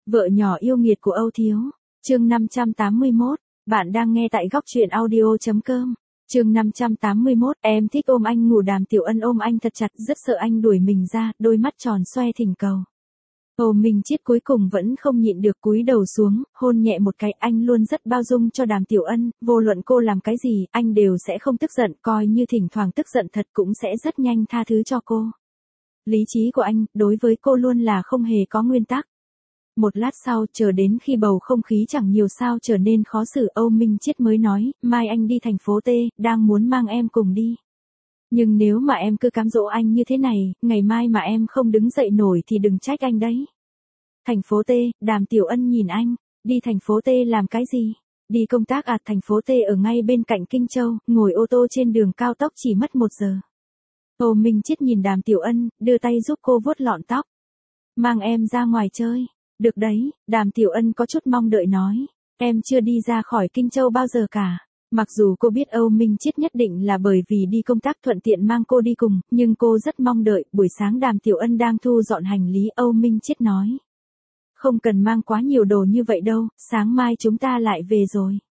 Vợ nhỏ yêu nghiệt của Âu Thiếu. Chương 581. Bạn đang nghe tại góc truyện audio.com. Chương 581. Em thích ôm anh ngủ. Đàm Tiểu Ân ôm anh thật chặt, rất sợ anh đuổi mình ra, đôi mắt tròn xoe thỉnh cầu. Minh Chiết cuối cùng vẫn không nhịn được, cúi đầu xuống, hôn nhẹ một cái. Anh luôn rất bao dung cho Đàm Tiểu Ân, vô luận cô làm cái gì, anh đều sẽ không tức giận, coi như thỉnh thoảng tức giận thật cũng sẽ rất nhanh tha thứ cho cô. Lý trí của anh, đối với cô luôn là không hề có nguyên tắc. Một lát sau, chờ đến khi bầu không khí chẳng nhiều sao trở nên khó xử, Minh Chiết mới nói, mai anh đi thành phố T, đang muốn mang em cùng đi. Nhưng nếu mà em cứ cám dỗ anh như thế này, ngày mai mà em không đứng dậy nổi thì đừng trách anh đấy. Thành phố T, Đàm Tiểu Ân nhìn anh, đi thành phố T làm cái gì? Đi công tác à? Thành phố T ở ngay bên cạnh Kinh Châu, ngồi ô tô trên đường cao tốc chỉ mất 1 giờ. Minh Chiết nhìn Đàm Tiểu Ân, đưa tay giúp cô vuốt lọn tóc. Mang em ra ngoài chơi. Được đấy, Đàm Tiểu Ân có chút mong đợi nói. Em chưa đi ra khỏi Kinh Châu bao giờ cả. Mặc dù cô biết Minh Chiết nhất định là bởi vì đi công tác thuận tiện mang cô đi cùng, nhưng cô rất mong đợi. Buổi sáng Đàm Tiểu Ân đang thu dọn hành lý, Minh Chiết nói. Không cần mang quá nhiều đồ như vậy đâu, sáng mai chúng ta lại về rồi.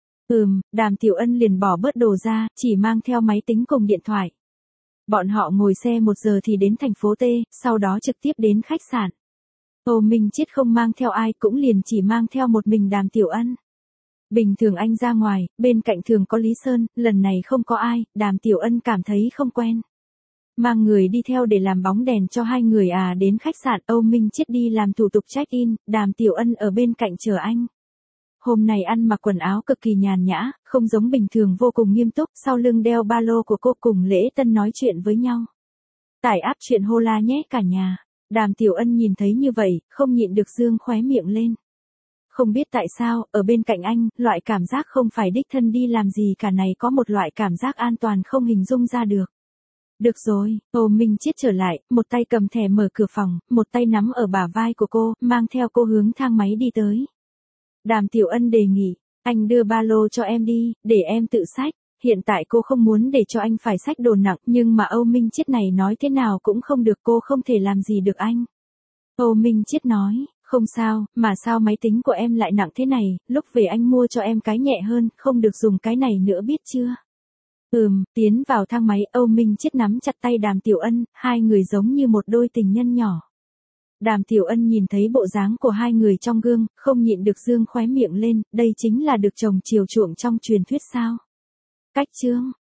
Đàm Tiểu Ân liền bỏ bớt đồ ra, chỉ mang theo máy tính cùng điện thoại. Bọn họ ngồi xe 1 giờ thì đến thành phố T, sau đó trực tiếp đến khách sạn. Minh Chiết không mang theo ai, cũng liền chỉ mang theo một mình Đàm Tiểu Ân. Bình thường anh ra ngoài, bên cạnh thường có Lý Sơn, lần này không có ai, Đàm Tiểu Ân cảm thấy không quen. Mang người đi theo để làm bóng đèn cho hai người à? Đến khách sạn, Minh Chiết đi làm thủ tục check-in, Đàm Tiểu Ân ở bên cạnh chờ anh. Hôm nay ăn mặc quần áo cực kỳ nhàn nhã, không giống bình thường, vô cùng nghiêm túc, sau lưng đeo ba lô của cô, cùng Lễ Tân nói chuyện với nhau. Tải app chuyện Hola nhé cả nhà. Đàm Tiểu Ân nhìn thấy như vậy, không nhịn được dương khóe miệng lên. Không biết tại sao, ở bên cạnh anh, loại cảm giác không phải đích thân đi làm gì cả này có một loại cảm giác an toàn không hình dung ra được. Được rồi, Minh Chiết trở lại, một tay cầm thẻ mở cửa phòng, một tay nắm ở bả vai của cô, mang theo cô hướng thang máy đi tới. Đàm Tiểu Ân đề nghị, anh đưa ba lô cho em đi, để em tự xách. Hiện tại cô không muốn để cho anh phải xách đồ nặng, nhưng mà Minh Chiết này nói thế nào cũng không được, cô không thể làm gì được anh. Minh Chiết nói, không sao, mà sao máy tính của em lại nặng thế này, lúc về anh mua cho em cái nhẹ hơn, không được dùng cái này nữa biết chưa? Tiến vào thang máy, Minh Chiết nắm chặt tay Đàm Tiểu Ân, hai người giống như một đôi tình nhân nhỏ. Đàm Tiểu Ân nhìn thấy bộ dáng của hai người trong gương, không nhịn được dương khóe miệng lên, đây chính là được chồng chiều chuộng trong truyền thuyết sao? Cách chương